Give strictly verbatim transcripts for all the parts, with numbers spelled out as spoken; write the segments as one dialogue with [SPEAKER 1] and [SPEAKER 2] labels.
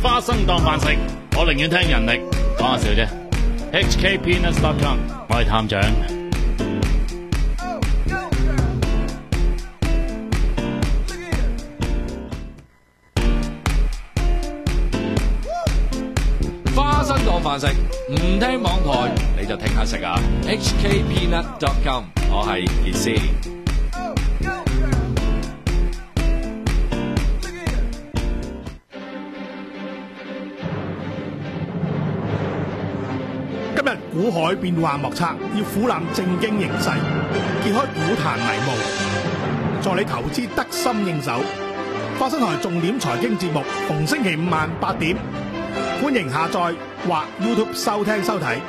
[SPEAKER 1] 花生當飯食，我寧願聽人力，講下笑啫。H K Peanuts dot com， 我係探長。
[SPEAKER 2] 花生當飯食，唔聽網台你就聽下食啊 ！H K Peanut dot com， 我係傑斯。
[SPEAKER 3] 今日股海變幻莫測，要俯覽正經形勢，揭開股壇迷霧，助你投資得心應手。花生台重點財經節目，逢星期五晚八點，歡迎下載或 YouTube 收聽收睇。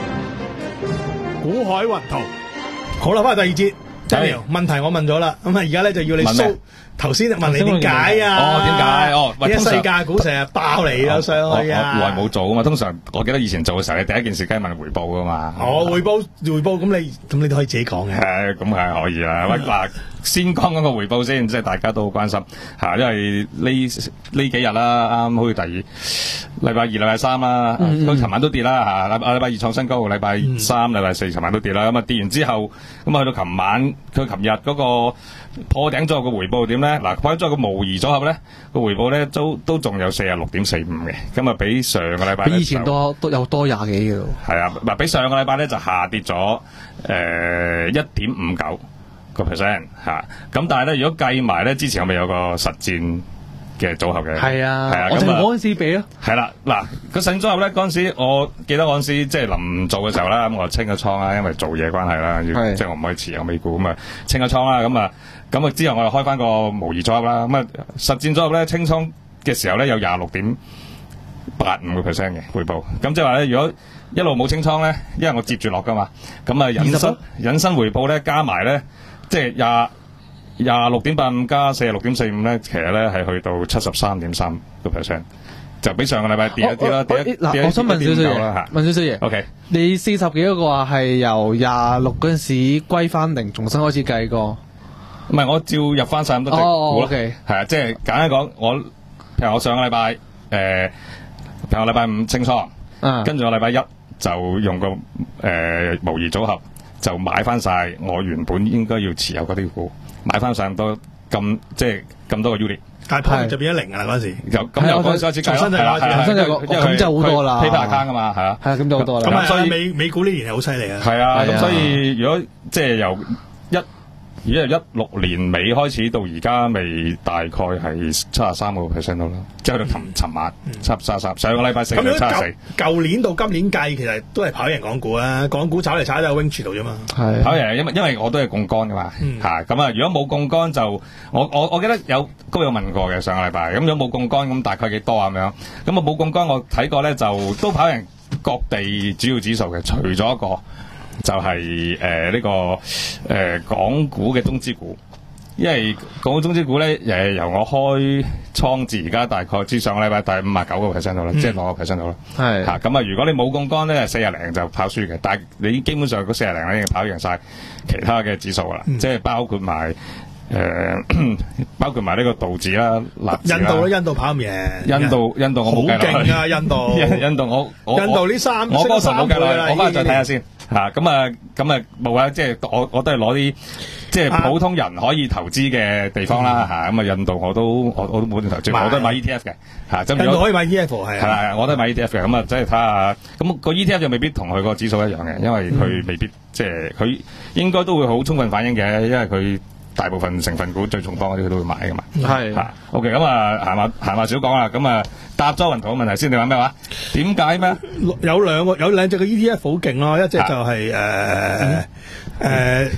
[SPEAKER 3] 股海雲圖，好啦，翻嚟第二節。Daniel，問題我問咗啦，咁啊而家咧就要你 show。頭先問你點解啊？
[SPEAKER 2] 哦，點解？哦，
[SPEAKER 3] 喂，啲世界股成日爆嚟啊上去啊！
[SPEAKER 4] 我耐冇做啊嘛，通常我記得以前做嘅時候，你第一件事梗係問回報噶嘛。
[SPEAKER 3] 哦，回報回報，咁你咁你都可以自己講嘅。
[SPEAKER 4] 係，咁係可以啦。喂，嗱，先講嗰個回報先，即係大家都好關心嚇，因為呢呢幾日啦，啱好似第二禮拜二、禮拜三啦，佢琴晚都跌啦嚇，禮禮拜二創新高，禮拜三、禮拜四琴晚都跌啦。咁啊跌完之後，咁啊去到琴晚，佢琴日嗰個破頂咗個回報點咧？嗱，破頂咗個模擬組合咧，個回報咧都都仲有四十六點四五嘅，咁啊比上個禮拜
[SPEAKER 5] 比以前多都有多廿幾嘅。係
[SPEAKER 4] 啊，嗱，比上個禮拜咧就下跌咗誒一點五九個 percent 嚇，咁但係咧如果計埋咧之前我咪有個實戰嘅組合嘅，
[SPEAKER 5] 係啊，
[SPEAKER 4] 係啊，
[SPEAKER 5] 我就嗰陣時比咯，
[SPEAKER 4] 係啦，嗱個實戰組合咧嗰陣時，我記得嗰陣時即係臨做嘅時候啦，咁我清咗倉啦，因為做嘢關係啦，要即係我唔可以持有美股咁啊，清咗倉啦，咁啊。咁啊之後我又開翻個模擬組合啦，咁啊實戰組合咧清倉嘅時候咧有廿六點八五個 percent 嘅回報，咁即係話咧如果一路冇清倉咧，因為我接住落噶嘛，咁啊引申引申回報咧加埋咧，即係廿廿六點八五加四十六點四五咧，其實咧係去到七十三點三個 percent，就比上個禮拜跌一啲啦，跌一
[SPEAKER 5] 嗱，我想問少少嘢，問少少嘢。
[SPEAKER 4] OK，
[SPEAKER 5] 你四十幾嗰個話係由廿六嗰陣時歸翻定重新開始計過？
[SPEAKER 4] 唔係，我照入翻晒咁多隻股咯，係啊，即係簡單講，我譬如我上個禮拜誒，譬如我禮拜五清倉，跟住我禮拜一就用個誒模擬組合就買翻晒我原本應該要持有嗰啲股，買翻晒咁多咁即係咁多個 unit，
[SPEAKER 3] 但係 point 就變咗零㗎啦嗰陣時，
[SPEAKER 4] 就咁又嗰陣時
[SPEAKER 3] 重新就開始，
[SPEAKER 5] 重新就咁就好多啦
[SPEAKER 4] ，paper account 㗎嘛，係啊，
[SPEAKER 5] 係啊，咁就好多啦。
[SPEAKER 3] 咁所以美美股呢年係好犀利啊，
[SPEAKER 4] 係啊，咁所以如果即係由一而家由一六年尾開始到而家，未大概係七十三個 percent 到啦，即係去到琴尋晚七十三，上個禮拜四就七十四。
[SPEAKER 3] 舊年到今年計，其實都係跑贏港股啊，港股炒嚟炒去喺 Wing 度啫嘛。
[SPEAKER 5] 係
[SPEAKER 4] 跑贏，因為因為我都係槓桿噶嘛，嚇咁啊！如果冇槓桿就我我我記得有都有問過嘅上個禮拜，咁如果冇槓桿咁大概幾多啊咁樣？咁啊冇槓桿我睇過咧就都跑贏各地主要指數嘅，除咗一個。就係誒呢個誒、呃、港股嘅中資股，因為港股中資股咧誒由我開倉至而家大概至上個禮拜大五啊九個 percent 到啦，即係六個 percent 到啦。係嚇咁啊！如果你冇槓桿咧，四廿零就跑輸嘅，但係你基本上嗰四廿零咧已經跑贏晒其他嘅指數啦，嗯、即係包括埋。誒、呃，包括埋呢個道指啦、納指啦，
[SPEAKER 3] 印度咧，印度跑唔贏。
[SPEAKER 4] 印度，印度我冇計啦。
[SPEAKER 3] 好勁啊！印度，
[SPEAKER 4] 印度我我
[SPEAKER 3] 印度呢三，
[SPEAKER 4] 我嗰時冇計啦。我翻去再睇下先。
[SPEAKER 3] 嚇，
[SPEAKER 4] 咁啊，咁啊冇啦。即係我我都係攞啲即係普通人可以投資嘅地方啦。嚇，咁啊，印度我都我我都冇點投資，我都係買 E T F 嘅。嚇，
[SPEAKER 3] 印度可以買 E T F 係。
[SPEAKER 4] 係啦，我都係買 E T F 嘅。咁啊，即係睇下。咁個 E T F 就未必同佢個指數一樣嘅，因為佢未必即係佢應該都會好充分反映嘅，因為佢。大部分成分股最重磅嗰啲佢都會買㗎嘛，係嚇。OK，咁啊，閒話閒話少講啦。咁啊，答咗雲圖嘅問題先，你話咩話？點解咩？
[SPEAKER 3] 有兩個有兩隻嘅 E T F 好勁咯，一隻就係誒誒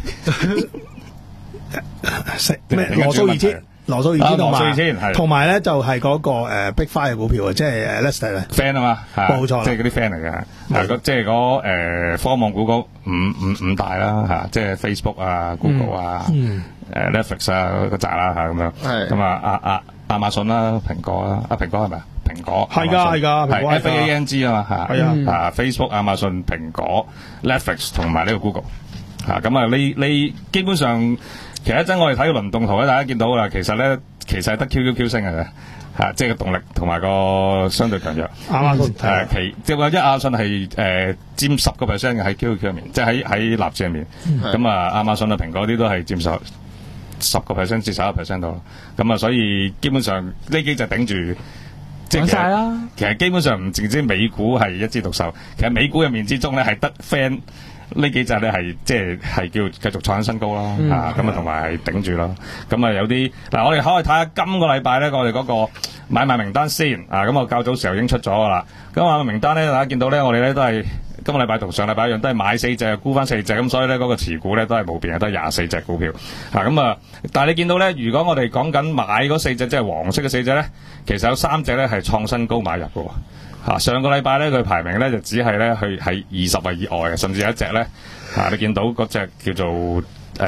[SPEAKER 3] 食咩羅素二千。羅素二千同埋，同埋咧就係嗰個誒 Big Five 嘅股票啊，即係誒 Lester 啊
[SPEAKER 4] ，fan 啊嘛，
[SPEAKER 3] 冇錯，
[SPEAKER 4] 即係嗰啲 fan 嚟嘅，係即係嗰誒科網股嗰五五五大啦嚇，即係 Facebook 啊、Google 啊、誒 Netflix 啊嗰扎啦嚇咁樣，咁啊啊啊亞馬遜啦、蘋果啦，啊蘋果係咪啊？蘋果
[SPEAKER 3] 係㗎係㗎，
[SPEAKER 4] 係 F A N G 啊嘛嚇，
[SPEAKER 3] 係啊
[SPEAKER 4] 啊 Facebook、亞馬遜、蘋果、Netflix 同埋呢個 Google 嚇，咁啊呢呢基本上。 其實一陣我哋睇個輪動圖咧，大家見到啦，其實咧其實係得 Q Q Q 升嘅啫。啊，即係個動力同埋個相對強弱。
[SPEAKER 3] 亞馬遜
[SPEAKER 4] 誒其即係話一亞馬遜係誒佔十個 percent 嘅喺 Q Q Q 入面，即係喺喺納指入面。咁啊，亞馬遜啊、蘋果啲都係佔十十個 percent 至十一個 percent 度。咁啊，所以基本上呢幾隻頂住。即係其實其實基本上唔淨止美股係一枝獨秀，其實美股入面之中咧係得 friend。呢幾隻咧係即係係叫繼續創新高咯，嗯、啊咁啊同埋係頂住咯，咁啊有啲嗱我哋可以睇下今個禮拜咧我哋嗰個買賣名單先，啊咁我較早時候已經出咗噶啦，咁啊名單咧大家見到咧我哋咧都係今個禮拜同上禮拜一樣，都係買四隻沽翻四隻，咁所以咧嗰、那個持股咧都係冇變嘅，都係廿四隻股票，啊咁啊但係你見到咧如果我哋講緊買嗰四隻即係黃色嘅四隻咧，其實有三隻咧係創新高買入嘅。啊、上個禮拜咧，佢排名咧就只係咧去喺二十位以外嘅，甚至有一隻咧，啊，你見到嗰隻叫做誒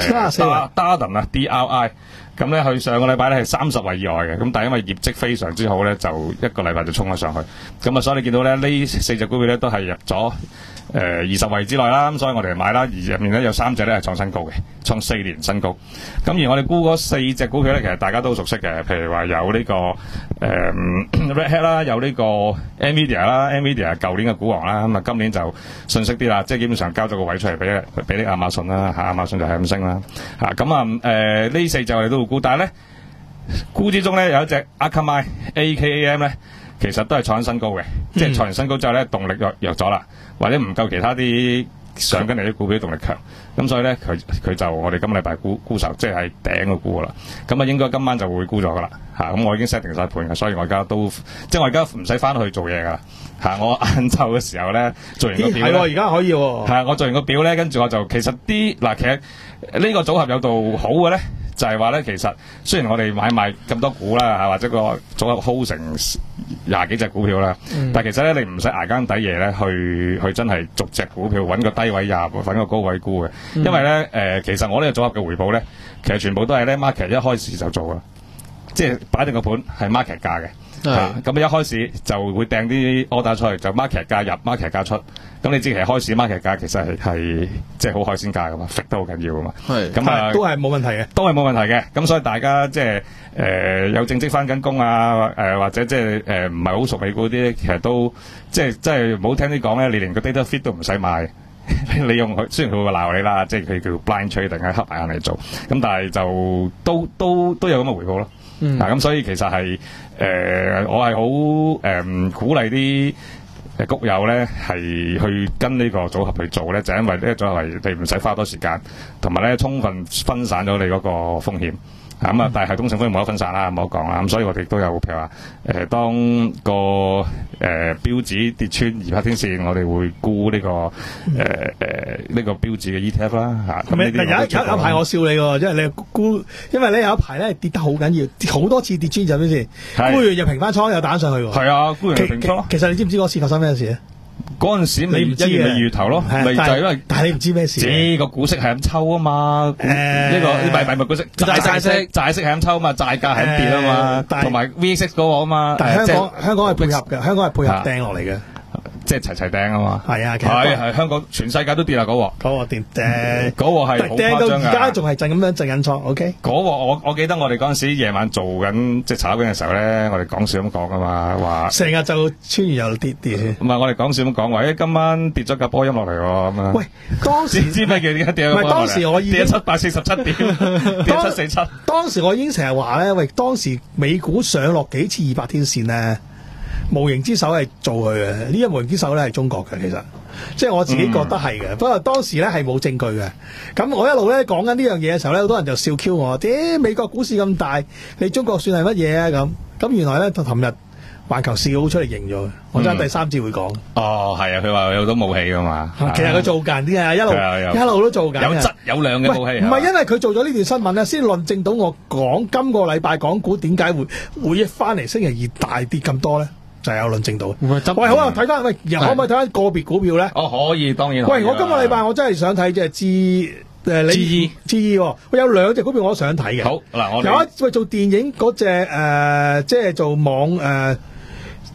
[SPEAKER 4] Darden 啊 D R I， 咁咧佢上個禮拜咧係三十位以外嘅，咁但係因為業績非常之好咧，就一個禮拜就衝咗上去，咁啊所以你見到咧呢四隻股票咧都係入咗誒二十位之內啦，咁所以我哋買啦，而入面咧有三隻咧係創新高嘅，創四年新高。咁而我哋估嗰四隻股票咧，其實大家都熟悉嘅，譬如話有呢、這個誒、呃、Red Hat 啦，有呢個 Nvidia 啦 ，Nvidia 舊年嘅股王啦，咁啊今年就順息啲啦，即係基本上交咗個位出嚟俾俾啲亞馬遜啦，嚇亞馬遜就係咁升啦，嚇咁啊誒呢四隻我哋都會估，但係咧估之中咧有一隻 Akamai A K A M 咧。其實都係創新高嘅，嗯、即係創完新高之後咧，動力弱弱咗啦，或者唔夠其他啲上緊嚟啲股票動力強，咁所以咧佢佢就我哋今個禮拜沽沽售，即係喺頂個沽噶啦，咁啊應該今晚就會沽咗噶啦，嚇、啊、咁我已經 set 定晒盤嘅，所以我而家都即係我而家唔使翻去做嘢噶啦，嚇、啊、我晏晝嘅時候咧做完個表咧，
[SPEAKER 3] 係而家可以喎，
[SPEAKER 4] 係我做完個表咧，跟住我就其實啲嗱，其實呢個組合有度好嘅咧。就係話咧，其實雖然我哋買賣咁多股啦，嚇或者個組合 hold 成廿幾隻股票啦，嗯、但係其實咧你唔使捱更抵夜咧，去去真係逐隻股票揾個低位入，揾個高位沽嘅，嗯、因為咧誒、呃，其實我呢個組合嘅回報咧，其實全部都係咧 market 一開始就做啦，即係擺定個盤係 market 價嘅，嚇咁一開始就會掟啲 order 出去，就 market 價入 market 價出。咁你知其實開市 market 價其實係係即係好海鮮價噶嘛 ，fit 都好緊要噶嘛。係咁啊，
[SPEAKER 3] 都係冇問題嘅，
[SPEAKER 4] 都係冇問題嘅。咁所以大家即係誒有正職翻緊工啊，誒、呃、或者即係誒唔係好熟美股啲，其實都即係即係唔好聽啲講咧，你連個 data fit 都唔使買，你用佢雖然佢會鬧你啦，即係佢叫 blind trade 定係黑眼嚟做，咁但係就都都都有咁嘅回報咯。嗯，嗱咁、啊、所以其實係誒、呃、我係好誒鼓勵啲。誒谷友咧係去跟呢個組合去做咧，就因為呢個組合係你唔使花多時間，同埋咧充分分散咗你嗰個風險。咁啊、嗯，但係系統性風險冇得分散啦，唔好講啦。咁所以我哋都有譬如話，誒、呃、當個誒、呃、標指跌穿二百天線，我哋會沽呢、這個誒誒呢個標指嘅 E T F 啦嚇。咁、啊、有
[SPEAKER 3] 有有排我笑你喎，因為你沽，因為咧有一排咧跌得好緊要，好多次跌穿咗先先，沽完又平翻倉又彈上去喎。係
[SPEAKER 4] 啊，沽完又平倉。
[SPEAKER 3] 其實你知唔知嗰次發生咩事咧？
[SPEAKER 4] 嗰陣時你唔知嘅二月頭咯，咪就係因為，
[SPEAKER 3] 但係你唔知咩事。
[SPEAKER 4] 呢個股息係咁抽啊嘛，呢個唔係唔係股息，債債息債息係咁抽啊嘛，債價係咁跌啊嘛，同埋 V X 嗰個啊嘛。
[SPEAKER 3] 但係香港香港係配合嘅，香港係配合掟落嚟嘅。
[SPEAKER 4] 即係齊齊掟啊嘛，
[SPEAKER 3] 係啊，
[SPEAKER 4] 係係香港全世界都跌啦嗰鑊，
[SPEAKER 3] 嗰鑊跌誒，
[SPEAKER 4] 嗰鑊係好誇張㗎。
[SPEAKER 3] 而家仲係震咁樣震緊倉 ，OK？
[SPEAKER 4] 嗰鑊我我記得我哋嗰陣時夜晚做緊即係炒緊嘅時候咧，我哋講笑咁講㗎嘛，話成
[SPEAKER 3] 日就穿完又跌跌。唔
[SPEAKER 4] 係我哋講笑咁講話，誒今晚跌咗架波音落嚟喎咁啊！
[SPEAKER 3] 喂，當時
[SPEAKER 4] 知咩叫點解跌咗？唔係當時我已經跌咗七百四十七點，跌七四七。
[SPEAKER 3] 當時我已經成日話咧，喂，當時美股上落幾次二百天線咧。無形之手係做佢嘅，呢一無形之手咧係中國嘅，其實即係我自己覺得係嘅。嗯、不過當時咧係冇證據嘅。咁我一路咧講緊呢樣嘢嘅時候咧，好多人就笑 Q 我，啲、欸、美國股市咁大，你中國算係乜嘢啊？咁咁原來咧，就琴日環球市好出嚟認咗嘅。我真係第三次會講、嗯。哦，係啊，佢話有好多武器噶嘛。其實佢做緊啲啊，一路一路都做緊。有質有量嘅武器。唔係因為佢做咗呢段新聞咧，先論證到我講今個禮拜港股點解會會一翻嚟星期二大跌咁多咧？就係有論證到。喂，好啊，睇翻喂，可唔可以睇翻個別股票咧？哦，可以，當然可以。喂，我今個禮拜我真係想睇即係智誒，你智意，我有兩隻股票我都想睇嘅。好嗱，我有一喂做電影嗰隻誒，即係做網誒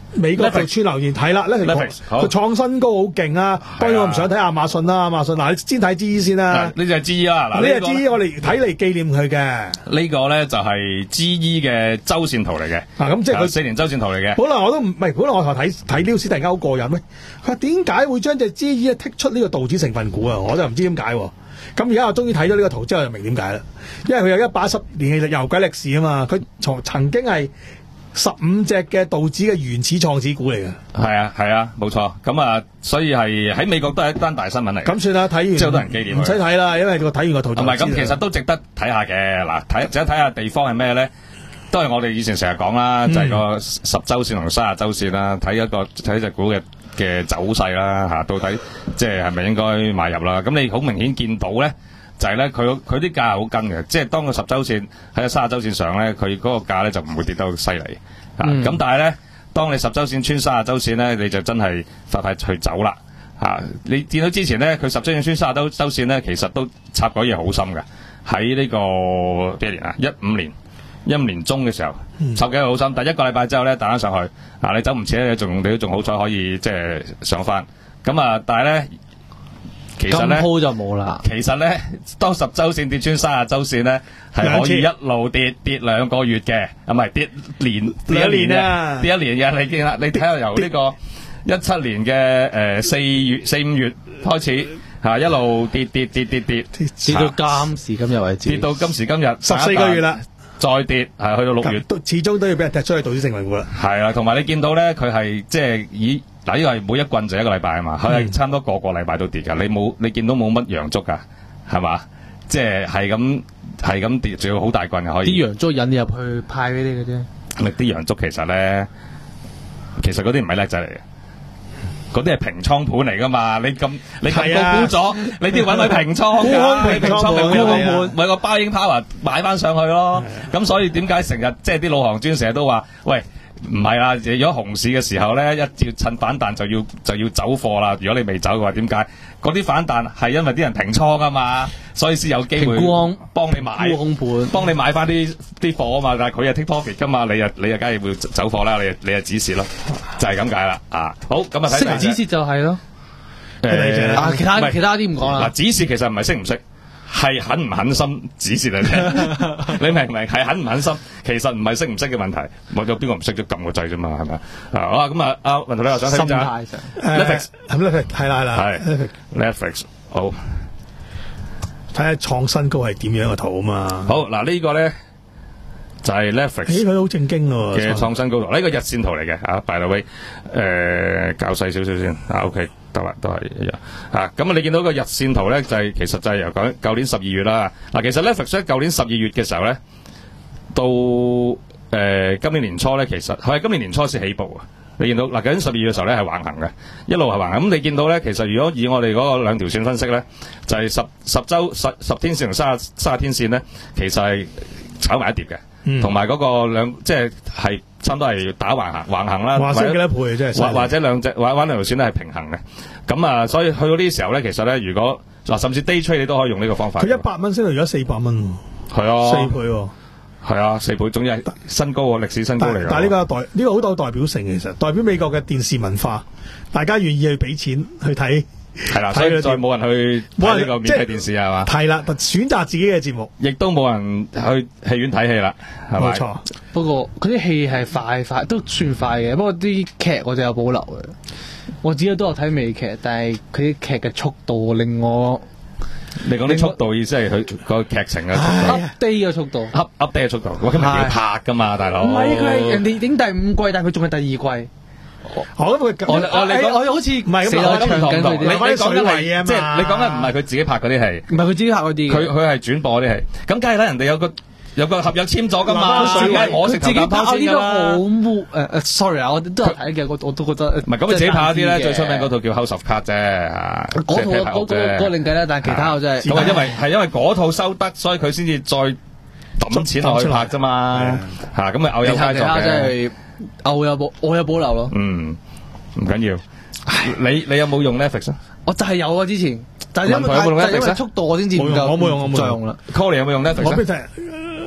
[SPEAKER 3] 美國就串流言睇啦，呢條佢創新高好勁啊！當然我唔想睇亞馬遜啦，亞馬遜嗱，你先睇 G E 先啦。
[SPEAKER 4] 呢就係 G E 啦，嗱
[SPEAKER 3] 呢個 G E 我哋睇嚟紀念佢嘅。
[SPEAKER 4] 呢個咧就係 G E 嘅周線圖嚟嘅。
[SPEAKER 3] 嗱咁即係佢
[SPEAKER 4] 四年周線圖嚟嘅。
[SPEAKER 3] 本來我都唔係，本來我睇睇 news 突然間好過癮咩？佢話點解會將隻 G E 剔出呢個道指成分股啊？我就唔知點解。咁而家我終於睇咗呢個圖之後就明點解啦。因為佢有一百一十年嘅遊鬼歷史啊嘛，佢從曾經係十五隻嘅道指嘅原始創始股嚟嘅。
[SPEAKER 4] 係啊係啊，冇錯。咁啊，所以係喺美國都係一單大新聞嚟。
[SPEAKER 3] 咁算啦，睇完
[SPEAKER 4] 之後多人紀念，
[SPEAKER 3] 唔使睇啦，因為我睇完個圖就知。
[SPEAKER 4] 唔係咁，其實都值得睇下嘅。嗱，睇值得睇下地方係咩咧？都係我哋以前成日講啦，嗯、就係個十周線同三十周線啦，睇一個睇隻股嘅嘅走勢啦嚇，到底即係係咪應該買入啦？咁你好明顯見到咧，就係咧佢佢啲價係好跟嘅，即係當個十周線喺個三十周線上咧，佢嗰個價咧就唔會跌得好犀利嚇。咁、嗯、但係咧，當你十周線穿三十周線咧，你就真係快快去走啦嚇。你見到之前咧，佢十周線穿三十周周線咧，其實都插嗰嘢好深嘅，喺呢個幾年啊？一五年。一五年中嘅時候，插幾好深，但一個禮拜之後咧，彈翻上去，啊你走唔切咧，仲你都仲好彩可以即係上翻。咁啊，但係咧，其實咧，
[SPEAKER 5] 鋪就冇啦。
[SPEAKER 4] 其實咧，當十周線跌穿三十周線咧，係可以一路跌跌兩個月嘅，啊唔係跌年跌一年啊，跌一年嘅。你見啦，你睇下由呢個一七年嘅誒四月四五月開始，嚇一路跌跌跌跌跌，
[SPEAKER 5] 跌到今時今日為止，
[SPEAKER 4] 跌到今時今日
[SPEAKER 3] 十四個月啦。
[SPEAKER 4] 再跌係去到六月，
[SPEAKER 3] 始終都要俾人踢出去道指成分股啦。
[SPEAKER 4] 係啊，同埋你見到咧，佢係即係以嗱呢個係每一棍就一個禮拜啊嘛，佢係差唔多個個禮拜都跌㗎。你冇你見到冇乜陽燭㗎，係嘛？即係係咁係咁跌，仲要好大棍嘅可以。
[SPEAKER 5] 啲陽燭引你入去派俾你嘅啫。
[SPEAKER 4] 咪啲陽燭其實咧，其實嗰啲唔係叻仔嚟嘅。嗰啲係平倉盤嚟噶嘛？你咁你咁高估咗，你都要揾佢平倉㗎。平倉咪沽空盤，咪個 buying power 買翻上去咯。咁所以點解成日即係啲老行專成日都話，喂唔係啦，如果熊市嘅時候咧，一要趁反彈就要就要走貨啦。如果你未走嘅話，點解？嗰啲反彈係因為啲人平倉啊嘛，所以先有機會幫你買
[SPEAKER 5] 沽空盤，
[SPEAKER 4] 幫你買翻啲啲貨啊嘛。但係佢係 take profit 㗎嘛，你啊你啊梗係會走貨啦，你你啊指示咯，就係咁解啦。啊，好咁啊睇睇
[SPEAKER 5] 指示就係咯。誒啊，其他其他啲唔講啦。
[SPEAKER 4] 嗱，指示其實唔係識唔識。係狠唔狠心指示你聽，你明唔明？係狠唔狠心，其實唔係識唔識嘅問題，冇咗邊個唔識咗撳個掣啫嘛，係咪啊？好啊，咁啊，阿文圖你又想睇咩啊
[SPEAKER 3] ？Netflix 係咪 Netflix？係啦係啦，
[SPEAKER 4] 係 Netflix。好，
[SPEAKER 3] 睇下創新高係點樣嘅圖啊嘛。
[SPEAKER 4] 好嗱，呢個咧就係 Netflix。咦，
[SPEAKER 3] 佢好正經喎
[SPEAKER 4] 嘅創新高圖，呢個日線圖嚟嘅啊 ，by the way，誒，較細少少先啊 ，OK。得啦，都係一樣啊！咁啊，你見到個日線圖咧，就係、是、其實就係由講舊年十二月啦。嗱、啊，其實 Netflix 喺舊年十二月嘅時候咧，到誒、呃、今年年初咧，其實係今年年初先起步啊！你見到嗱，舊年十二月嘅時候咧係橫行嘅，一路係橫行。咁你見到咧，其實如果以我哋嗰個兩條線分析咧，就係、是、十十週十十天線同三十三十天線咧，其實係炒埋一碟嘅，同埋嗰個兩即係係。差唔多係打橫行橫行啦，
[SPEAKER 3] 或者幾多倍真係，
[SPEAKER 4] 或或者兩隻或者兩條線咧係平衡嘅。咁啊，所以去到呢啲時候咧，其實咧，如果嗱甚至 day trade 你都可以用呢個方法。
[SPEAKER 3] 佢一百蚊升到而家四百蚊，
[SPEAKER 4] 係啊，
[SPEAKER 3] 四倍喎，
[SPEAKER 4] 係啊，四倍，總之係新高喎，歷史新高嚟㗎。
[SPEAKER 3] 但係呢個代呢、呢個好有代表性嘅，其實代表美國嘅電視文化，大家願意去俾錢去睇。
[SPEAKER 4] 係啦，所以再冇人去睇呢個免費電視係嘛？
[SPEAKER 3] 係啦，選擇自己嘅節目，
[SPEAKER 4] 亦都冇人去戲院睇戲啦，係咪？
[SPEAKER 3] 冇錯。
[SPEAKER 5] 不過嗰啲戲係快快都算快嘅，不過啲劇我就有保留嘅。我自己都有睇美劇，但係佢啲劇嘅速度令我，
[SPEAKER 4] 你講啲速度意思係佢個劇情嘅
[SPEAKER 5] update 嘅速度
[SPEAKER 4] ，up update 嘅速度。我今日要拍㗎嘛，大佬。
[SPEAKER 5] 唔係佢係人哋已經第五季，但係佢仲係第二季。
[SPEAKER 3] 我我我
[SPEAKER 5] 你講我好似唔係咁
[SPEAKER 4] 我唱緊佢哋，你
[SPEAKER 3] 講緊水位啊嘛，
[SPEAKER 4] 即係你講緊唔係佢自己拍嗰啲戲，
[SPEAKER 5] 唔係佢自己拍嗰啲，
[SPEAKER 4] 佢佢係轉播嗰啲戲，咁梗係啦，人哋有個有個合約簽咗噶嘛，水位我食自己拍呢個
[SPEAKER 5] 好污誒誒 sorry 啊，我都有睇嘅，我我都覺得
[SPEAKER 4] 唔係咁佢自己拍嗰啲咧，最出名嗰套叫 House of Cards 啫，
[SPEAKER 5] 嗰套嗰個嗰個另計啦，但係其他我真係
[SPEAKER 4] 咁啊，因為係因為嗰套收得，所以佢先至再抌錢落去拍啫嘛，嚇咁啊偶有佳作嘅，
[SPEAKER 5] 我有保我有保留咯，
[SPEAKER 4] 嗯。唔緊要，你你有冇用 Netflix 啊？
[SPEAKER 5] 我就係有啊，之前，但係因為速度我先至唔夠，
[SPEAKER 3] 我冇用，我冇用
[SPEAKER 5] 啦。
[SPEAKER 4] Colin 有冇用 Netflix？
[SPEAKER 3] 我俾睇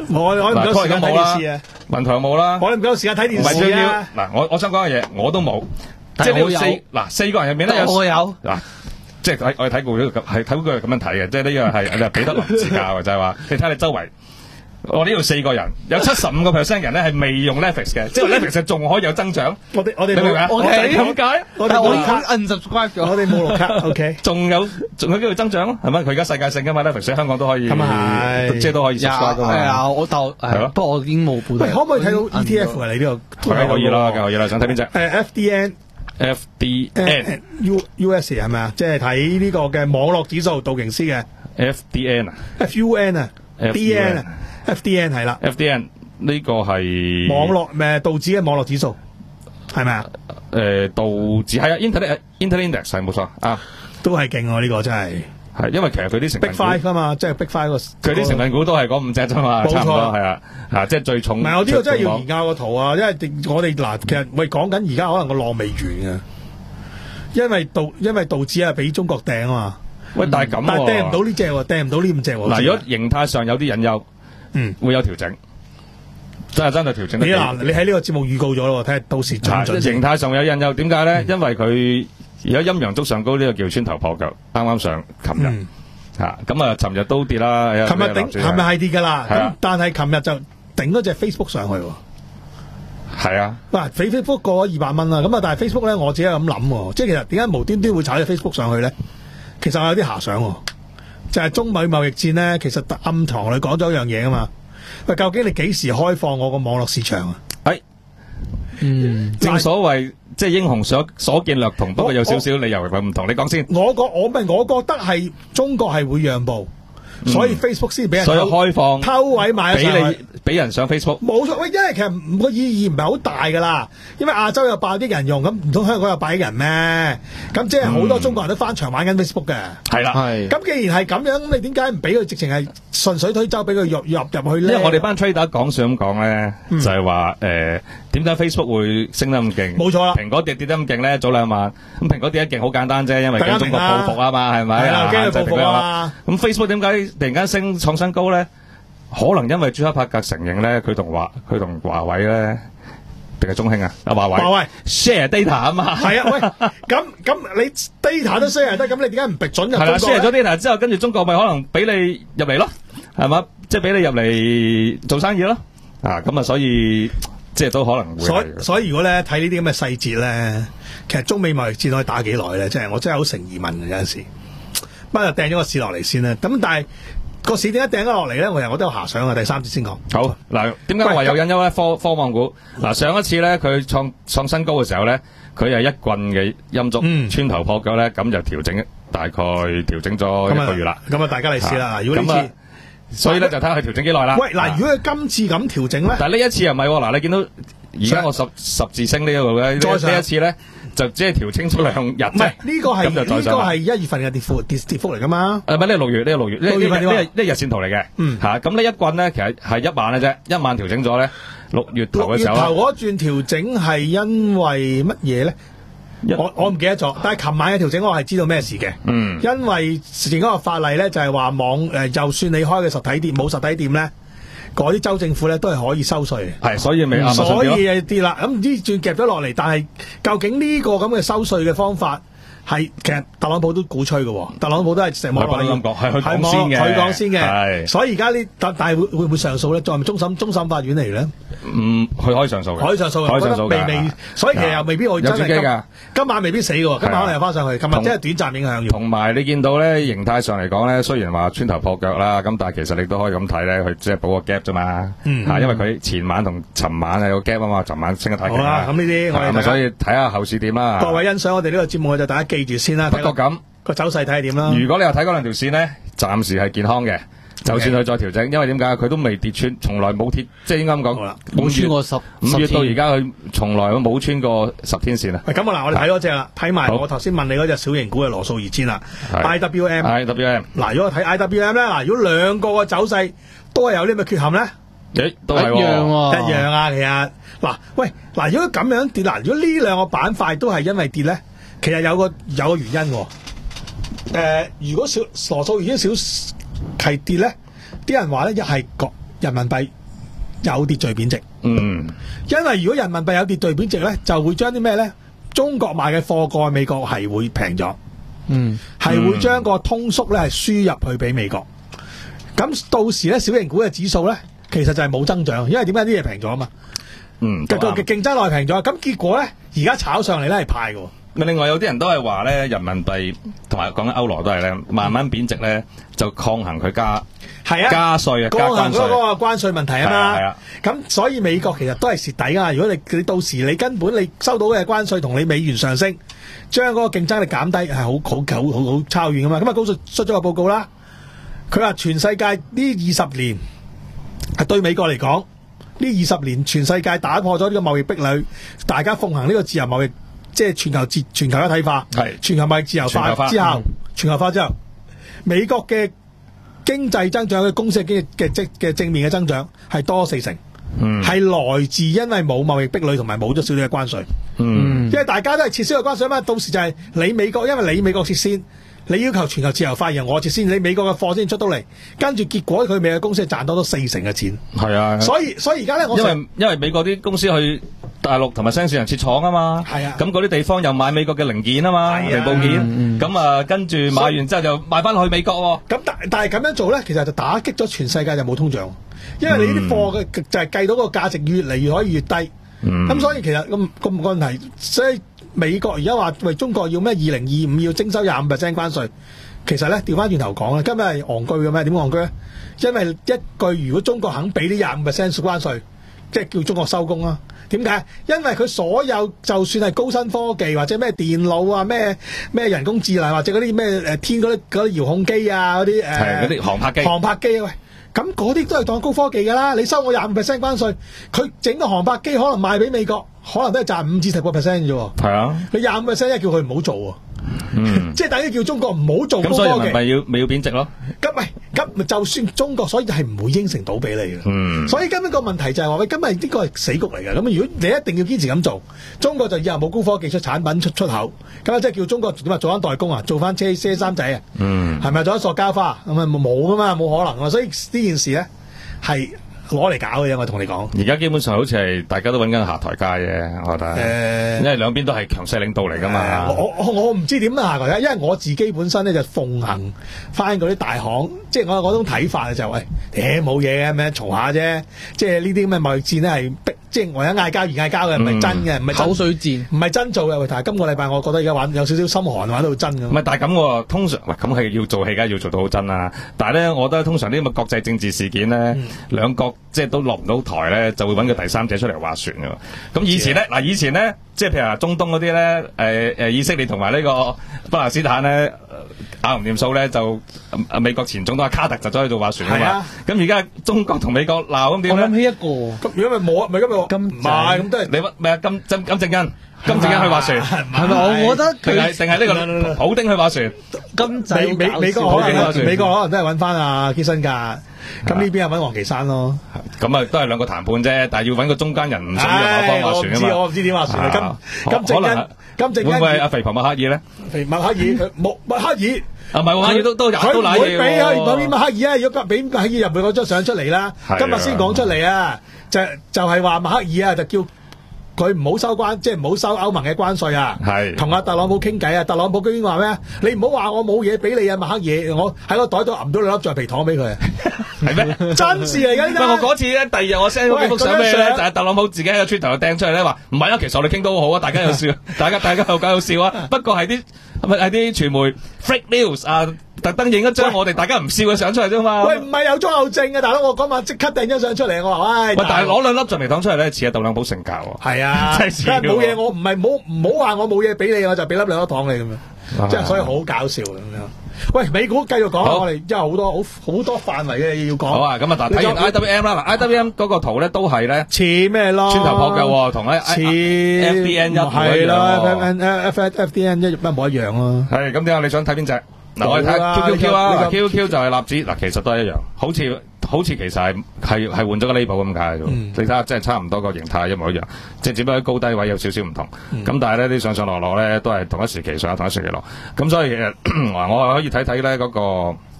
[SPEAKER 3] 我我唔夠時間睇電視啊，
[SPEAKER 4] 文台冇啦，
[SPEAKER 3] 我哋唔夠時間睇電
[SPEAKER 4] 唔係最要
[SPEAKER 3] 視啊。
[SPEAKER 4] 嗱，我我想講嘅嘢我都冇，即係
[SPEAKER 5] 但係我有
[SPEAKER 4] 你四嗱四個人入面咧有
[SPEAKER 5] 我有
[SPEAKER 4] 嗱。即係睇我哋睇過呢個係睇過係咁樣睇嘅，即係呢樣係你係彼得林指教嘅，就係話你睇你周圍，我呢度四個人有七十五個 percent 人咧係未用 Netflix 嘅，即係 Netflix 仲可以有增長。
[SPEAKER 3] 我哋我哋
[SPEAKER 4] 你明唔明啊？
[SPEAKER 3] 我
[SPEAKER 5] 我
[SPEAKER 3] 哋
[SPEAKER 4] 點解？
[SPEAKER 3] 我
[SPEAKER 5] 但係我已經
[SPEAKER 3] 哋冇卡，
[SPEAKER 5] unsubscribe 咗。
[SPEAKER 3] 我哋冇錄卡。OK，
[SPEAKER 4] 仲有仲有機會增長咯，係咪？佢而家世界性㗎嘛 Netflix 喺香港都可以，
[SPEAKER 3] 咁啊係
[SPEAKER 4] 即係都可以 subscribe 㗎嘛。
[SPEAKER 5] 係啊，我但係
[SPEAKER 4] 係咯
[SPEAKER 5] 不過我已經冇報。
[SPEAKER 3] 喂，可唔可以睇到 E T F 啊？你呢個
[SPEAKER 4] 係可以啦，梗係可以啦。想睇邊隻
[SPEAKER 3] 誒 F D N
[SPEAKER 4] ？F D N
[SPEAKER 3] U U S 係咪啊？即係睇呢個嘅網絡指數道瓊斯嘅
[SPEAKER 4] F D N 啊
[SPEAKER 3] F U N 啊 D N 啊 F D N 係啦，
[SPEAKER 4] ，F D N 呢個係
[SPEAKER 3] 網絡誒道指嘅網絡指數係咪啊？
[SPEAKER 4] 誒道指係啊 Internet Internet Index 係冇錯啊，
[SPEAKER 3] 都係勁喎，呢個真係
[SPEAKER 4] 係因為其實佢啲成
[SPEAKER 3] Big
[SPEAKER 4] 分股
[SPEAKER 3] Five 啊嘛，即係 Big Five 個
[SPEAKER 4] 佢啲成分股都係嗰五隻啫嘛，
[SPEAKER 3] 冇錯
[SPEAKER 4] 差唔多係啊，啊即係最重。
[SPEAKER 3] 唔係，我呢個真係要研究個圖啊，因為我哋嗱，其實喂講緊而家可能個浪未完啊，因為道因為道指啊俾中國掟啊嘛，
[SPEAKER 4] 喂，但係咁
[SPEAKER 3] 但係掟唔
[SPEAKER 4] 喎
[SPEAKER 3] 到呢只喎，掟唔到呢五隻喎。
[SPEAKER 4] 嗱，如果形態上有啲隱憂，
[SPEAKER 3] 嗯，
[SPEAKER 4] 會有調整，真係真係調整得幾。
[SPEAKER 3] 你嗱，你喺呢個節目預告咗咯，睇下到時進唔進
[SPEAKER 4] 係形態上有隱憂，點解咧？因為佢而家陰陽燭上高，呢個叫穿頭破腳，啱啱上琴日
[SPEAKER 3] 嗯
[SPEAKER 4] 嚇，咁啊，尋日都跌啦。
[SPEAKER 3] 琴日頂，琴日係跌㗎啦。
[SPEAKER 4] 係啊
[SPEAKER 3] 咁但係琴日就頂咗隻 Facebook 上去喎。
[SPEAKER 4] 係啊，
[SPEAKER 3] 嗱，Facebook 過咗二百蚊啦。咁啊，但係 Facebook 咧，我自己係咁諗喎，即係其實點解無端端會炒隻 Facebook 上去咧？其實我有啲遐想喎，就係中美貿易戰咧，其實暗藏裏講咗一樣嘢啊嘛。喂，究竟你幾時開放我個網絡市場啊？
[SPEAKER 4] 誒，
[SPEAKER 5] 嗯，
[SPEAKER 4] 正所謂即係英雄所所見略同，不過有少少理由係唔同。你講先，
[SPEAKER 3] 我覺我咪我覺得係中國係會讓步，所以 Facebook 先俾人
[SPEAKER 4] 所以
[SPEAKER 3] 偷
[SPEAKER 4] 開放
[SPEAKER 3] 偷位買咗
[SPEAKER 4] 俾
[SPEAKER 3] 上去
[SPEAKER 4] 你俾人上 Facebook。
[SPEAKER 3] 冇錯，喂，因為其實個意義唔係好大㗎啦，因為亞洲有百億人用，咁唔通香港有百億人咩？咁即係好多中國人都翻牆玩緊 Facebook 嘅。
[SPEAKER 4] 係啦，
[SPEAKER 5] 係
[SPEAKER 3] 咁既然係咁樣，咁你點解唔俾佢直情係順水推舟，俾佢入入入去咧？
[SPEAKER 4] 因為我哋班 trader 講笑咁講咧，
[SPEAKER 3] 嗯
[SPEAKER 4] 就係話誒點解 Facebook 會升得咁勁？
[SPEAKER 3] 冇錯啦
[SPEAKER 4] 蘋果跌跌得咁勁咧，早兩晚咁蘋果跌得勁好簡單啫，因為驚中國
[SPEAKER 3] 大家明啦
[SPEAKER 4] 報復啊嘛，係咪？
[SPEAKER 3] 係啦
[SPEAKER 4] 啊
[SPEAKER 3] 驚佢報復啊嘛。
[SPEAKER 4] 咁 Facebook 點解突然間升創新高咧？可能因為朱克伯格承認咧，佢同華佢同華為咧，定係中興啊？啊華為
[SPEAKER 3] 華為
[SPEAKER 4] share data 啊嘛，
[SPEAKER 3] 係啊，喂，咁咁你 data 都 share 得，咁你點解唔逼准入
[SPEAKER 4] 係啦，share 咗
[SPEAKER 3] 中國咧？
[SPEAKER 4] data 之後，跟住中國咪可能俾你入嚟咯，係嘛？即係俾你入嚟做生意咯。啊，咁啊，所以即係都可能會
[SPEAKER 3] 所以
[SPEAKER 4] 係嘅。
[SPEAKER 3] 所以如果咧睇呢啲咁嘅細節咧，其實中美貿易戰可以打幾耐咧？即係我真係好成疑問嘅有陣時。不過掟咗個市落嚟先啦。咁但係個市點解掟咗落嚟咧？我又我都有遐想啊。第三節先講。
[SPEAKER 4] 好嗱，點解話有隱憂咧？科科網股嗱，上一次咧佢創創新高嘅時候咧，佢係一棍嘅陰燭、
[SPEAKER 3] 嗯
[SPEAKER 4] 穿頭破腳咧，咁就調整大概調整咗一個月啦。
[SPEAKER 3] 咁啊，大家嚟試啦。
[SPEAKER 4] 啊
[SPEAKER 3] 如果呢
[SPEAKER 4] 咁啊所以咧就睇下佢調整幾耐啦。
[SPEAKER 3] 次，喂嗱，
[SPEAKER 4] 啊
[SPEAKER 3] 如果佢今次咁調整咧，
[SPEAKER 4] 但係呢一次又唔係喎，嗱你見到而家我十十字星呢一度咧，呢
[SPEAKER 3] 再上
[SPEAKER 4] 呢一次咧就只係調清咗兩日啫。
[SPEAKER 3] 唔係呢個係
[SPEAKER 4] 咁就再
[SPEAKER 3] 呢個
[SPEAKER 4] 上啦
[SPEAKER 3] 係一月份嘅跌幅跌跌幅嚟噶嘛？
[SPEAKER 4] 誒唔係呢個六月，呢個六月，呢呢呢
[SPEAKER 3] 六月份點啊
[SPEAKER 4] 呢呢日線圖嚟嘅。
[SPEAKER 3] 嗯
[SPEAKER 4] 嚇咁呢一棍咧，其實係一晚嘅啫，一晚調整咗咧，六月頭
[SPEAKER 3] 六月
[SPEAKER 4] 嘅時候咧，
[SPEAKER 3] 頭嗰轉調整係因為乜嘢咧？
[SPEAKER 4] 一
[SPEAKER 3] 我我唔記得咗，但係琴晚嘅調整我係知道咩事嘅。
[SPEAKER 4] 嗯
[SPEAKER 3] 因為前嗰個法例咧就係話網誒、呃，就算你開嘅實體店冇實體店咧，嗰啲州政府咧都係可以收稅嘅。
[SPEAKER 4] 係所以咪亞馬遜
[SPEAKER 3] 所
[SPEAKER 4] 跌咯
[SPEAKER 3] 以係跌啦，咁呢轉夾咗落嚟，但係究竟呢個咁嘅收稅嘅方法係其實特朗普都鼓吹嘅喎，特朗普都係成網
[SPEAKER 4] 唔係不能咁講係佢講
[SPEAKER 3] 網
[SPEAKER 4] 先嘅
[SPEAKER 3] 佢講先嘅，
[SPEAKER 4] 係
[SPEAKER 3] 所以而家呢但但係會會唔會上訴咧？再係咪終審終審法院嚟咧？
[SPEAKER 4] 嗯，佢可以上訴嘅，
[SPEAKER 3] 可以上訴嘅，
[SPEAKER 4] 可以上訴
[SPEAKER 3] 我覺得未未
[SPEAKER 4] 㗎，
[SPEAKER 3] 所以其實又未必我
[SPEAKER 4] 有
[SPEAKER 3] 真係今
[SPEAKER 4] 轉機㗎。
[SPEAKER 3] 今晚未必死嘅喎，今晚可能又翻上去，琴日
[SPEAKER 4] 同
[SPEAKER 3] 真係短暫影響咗。
[SPEAKER 4] 同埋你見到咧形態上嚟講咧，雖然話穿頭破腳啦，咁但係其實你都可以咁睇咧，佢即係補個 gap 啫嘛。
[SPEAKER 3] 嗯
[SPEAKER 4] 嚇因為佢前晚同尋晚係有 gap 啊嘛，尋晚升得太勁
[SPEAKER 3] 好啦咁呢啲我哋大家
[SPEAKER 4] 係咪所以睇下後市點啦。
[SPEAKER 3] 各位欣賞我哋呢個節目就大家記住先啦。
[SPEAKER 4] 不過咁，
[SPEAKER 3] 個走勢睇下點啦。
[SPEAKER 4] 如果你有睇嗰兩條線咧，暫時係健康嘅。就算佢再調整，因為點解佢都未跌穿，從來冇跌，即係應該咁
[SPEAKER 3] 好啦
[SPEAKER 4] 講，
[SPEAKER 5] 冇穿過十
[SPEAKER 4] 五月
[SPEAKER 5] 十天
[SPEAKER 4] 到而家佢從來都冇穿過十天線啊。
[SPEAKER 3] 喂，咁啊嗱，我哋睇嗰只啦，睇埋
[SPEAKER 4] 好
[SPEAKER 3] 我頭先問你嗰只小型股嘅羅素二千啦
[SPEAKER 4] 係
[SPEAKER 3] ，I W M。
[SPEAKER 4] I W M，
[SPEAKER 3] 嗱，如果我睇 I W M 咧，嗱，如果兩個嘅走勢都係有呢個缺陷咧，
[SPEAKER 4] 誒都係
[SPEAKER 5] 一樣
[SPEAKER 4] 喎。
[SPEAKER 5] 喎，
[SPEAKER 3] 一樣啊，其實嗱，喂，嗱，如果咁樣跌，嗱，如果呢兩個板塊都係因為跌咧，其實有個有個原因喎。誒，如果小羅素二千小係跌咧，啲人話咧一係國人民幣有秩序貶值。
[SPEAKER 4] 嗯，
[SPEAKER 3] 因為如果人民幣有秩序貶值咧，就會將啲咩咧？中國賣嘅貨過去美國係會平咗，
[SPEAKER 5] 嗯，
[SPEAKER 3] 係會將個通縮咧係輸入去俾美國。咁到時咧，小型股嘅指數咧，其實就係冇增長，因為點解啲嘢平咗啊嘛？
[SPEAKER 4] 嗯，
[SPEAKER 3] 個個競爭內平咗，咁結果咧，而家炒上嚟咧係派嘅。
[SPEAKER 4] 另外有啲人都係話咧，人民幣同埋講緊歐羅都係咧，慢慢貶值咧，就抗衡佢加
[SPEAKER 3] 係啊
[SPEAKER 4] 加稅啊，加
[SPEAKER 3] 抗衡
[SPEAKER 4] 關稅。
[SPEAKER 3] 嗰個關稅問題啊嘛。
[SPEAKER 4] 係啊，
[SPEAKER 3] 咁所以美國其實都係蝕底噶。如果你你到時你根本你收到嘅關稅同你美元上升，將嗰個競爭力減低，係好好好好好差遠噶嘛。咁啊，高盛出咗個報告啦，佢話全世界呢二十年係對美國嚟講，呢二十年全世界打破咗呢個貿易壁壘，大家奉行呢個自由貿易。即係全球自全球一體化，
[SPEAKER 4] 係
[SPEAKER 3] 全球貿易自由化之後，全球化之後，美國嘅經濟增長嘅公司嘅嘅嘅嘅正面嘅增長係多四成，
[SPEAKER 4] 嗯，
[SPEAKER 3] 係來自因為冇貿易壁壘同埋冇咗少少嘅關稅，
[SPEAKER 4] 嗯，
[SPEAKER 3] 因為大家都係撤銷個關稅啊嘛，到時就係你美國，因為你美國撤先，你要求全球自由化，然後我撤先，你美國嘅貨先出到嚟，跟住結果佢美國公司係賺多咗四成嘅錢，
[SPEAKER 4] 係啊，
[SPEAKER 3] 所以所以而家咧，我
[SPEAKER 4] 因為因為美國啲公司去大陸同埋新市場設廠啊嘛，
[SPEAKER 3] 係啊，
[SPEAKER 4] 咁嗰啲地方又買美國嘅零件啊嘛，零部件，咁啊跟住買完之後就賣翻去美國喎。咁
[SPEAKER 3] 但但係咁樣做咧，其實就打擊咗全世界就冇通脹，因為你呢啲貨嘅就係計到個價值越嚟越可以越低。咁、嗯、所以其實咁咁個問題，所以美國而家話喂中國要咩二零二五要徵收廿五 percent 關稅，其實咧調翻轉頭講咧，今日係戇居嘅咩？點戇居咧？因為一句如果中國肯俾啲廿五 percent 關稅，即係叫中國收工啦。點解？因為佢所有就算係高新科技或者咩電腦啊、咩咩人工智能或者嗰啲咩誒天嗰啲嗰啲遙控機啊、嗰啲誒
[SPEAKER 4] 嗰啲航拍機、
[SPEAKER 3] 航拍機啊，喂，咁嗰啲都係當高科技㗎啦。你收我廿五 percent 關稅，佢整個航拍機可能賣俾美國，可能都係賺五至十個 percent 啫喎。係
[SPEAKER 4] 啊，
[SPEAKER 3] 你廿五 percent 一叫佢唔好做喎。嗯，即係等於叫中國唔好做高科技，
[SPEAKER 4] 咁所以人民幣要咪要貶值咯？
[SPEAKER 3] 咁咪咁就算中國，所以係唔會應承到俾你嘅。
[SPEAKER 4] 嗯，
[SPEAKER 3] 所以今日個問題就係話喂，今日呢個係死局嚟嘅。咁如果你一定要堅持咁做，中國就以後冇高科技出產品出出口，咁啊即係叫中國點啊做翻代工啊，做翻車車衫仔啊，嗯，係咪做翻塑膠花咁啊冇噶嘛，冇可能啊。所以呢件事咧係攞嚟搞嘅啫，我同你講。
[SPEAKER 4] 而家基本上好似係大家都揾緊下台階嘅，我覺得。誒、呃，因為兩邊都係強勢領導嚟㗎嘛。
[SPEAKER 3] 呃、我我我唔知點下台階，因為我自己本身咧就奉行翻嗰啲大行，即係我嗰種睇法就係、是、喂，誒冇嘢嘅咩，嘈下啫。即係呢啲咁嘅貿易戰咧係逼，即係我一嗌交而嗌交嘅，唔係真嘅，唔係
[SPEAKER 5] 口水戰，
[SPEAKER 3] 唔係真做嘅。但係今個禮拜我覺得而家玩有少少心寒，玩到真咁。
[SPEAKER 4] 唔係，但係咁喎，通常喂咁係要做戲，梗係要做到好真啦。但係咧，我覺得通常呢啲咁嘅國際政治事件咧，嗯、兩國即係都落唔到台咧，就會揾個第三者出嚟劃船㗎。咁以前咧，嗱以前咧，即係譬如話中東嗰啲咧，誒、呃、誒以色列同埋呢個巴勒斯坦咧，拗唔掂數咧，就啊美國前總統阿卡特就走去做劃船啊嘛。咁而家中國同美國鬧咁點咧？
[SPEAKER 5] 我諗起一個，
[SPEAKER 3] 咁如果咪冇，咪今日唔係咁都係
[SPEAKER 4] 你乜咩啊？金金金正恩。金正恩去劃船，
[SPEAKER 5] 係咪？我覺得
[SPEAKER 4] 定係定係呢個普丁去劃船？
[SPEAKER 5] 金仔
[SPEAKER 3] 美美美國可能美國可能都係揾翻阿基辛格，咁呢邊係揾王岐山咯。
[SPEAKER 4] 咁啊，都係兩個談判啫，但係要揾個中間人唔想用馬方劃船啊嘛。
[SPEAKER 3] 我唔知點劃船啊！金金正恩，金正恩
[SPEAKER 4] 會唔會係阿肥婆麥克爾咧？
[SPEAKER 3] 肥麥克爾佢冇麥克爾。
[SPEAKER 4] 啊，唔係，麥克爾都都都
[SPEAKER 3] 佢
[SPEAKER 4] 賴嘢喎。
[SPEAKER 3] 俾啊，俾麥克爾啊！如果俾麥克爾入去嗰張相出嚟啦，今日先講出嚟啊！就就係話麥克爾啊，就叫佢唔好收關，即係唔好收歐盟嘅關稅啊！係同阿特朗普傾偈啊！特朗普居然話咩？你唔好話我冇嘢俾你啊！麥克爾，我喺個袋度揞到兩粒橡皮糖俾佢啊！係咩？真事嚟㗎呢單！
[SPEAKER 4] 我嗰次咧，第二日我 send 咗幾幅相俾你咧，就係特朗普自己喺個 Twitter 度掟出嚟咧，話唔係啊，其實我哋傾都好啊，大家又笑，大家大家又搞又笑啊！不過係啲係啲傳媒 fake news 啊，特登影一張我哋大家唔笑嘅相出嚟啫嘛。喂，唔係有中有正嘅大佬，我嗰晚即刻掟張相出嚟，我話喂，喂，但係攞兩粒橡皮糖出嚟咧，似係特朗普性格喎。係啊，真係似。冇嘢，我唔係冇唔好話我冇嘢俾你，我就俾粒兩粒糖你咁樣，即係所以好搞笑咁樣。喂，美股繼續講，我哋因為好多好好多範圍嘅嘢要講。好啊，咁啊，嗱，睇完 I W M 啦，嗱 I W M 嗰個圖咧都係咧似咩咯？穿頭破腳喎，同咧似 F D N 一係啦 ，F F F D N 一一模一樣咯。係咁點解你想睇邊隻？嗱，我哋睇 Q Q Q 啊 ，Q Q Q 就係納指，嗱，其實都係一樣，好似好似其實係係係換咗個 label 咁解啫。你睇下，即係差唔多個形態一模一樣，即係只不過高低位有少少唔同。咁但係咧啲上上落落咧都係同一時期上，同一時期落。咁所以誒，我可以睇睇咧嗰個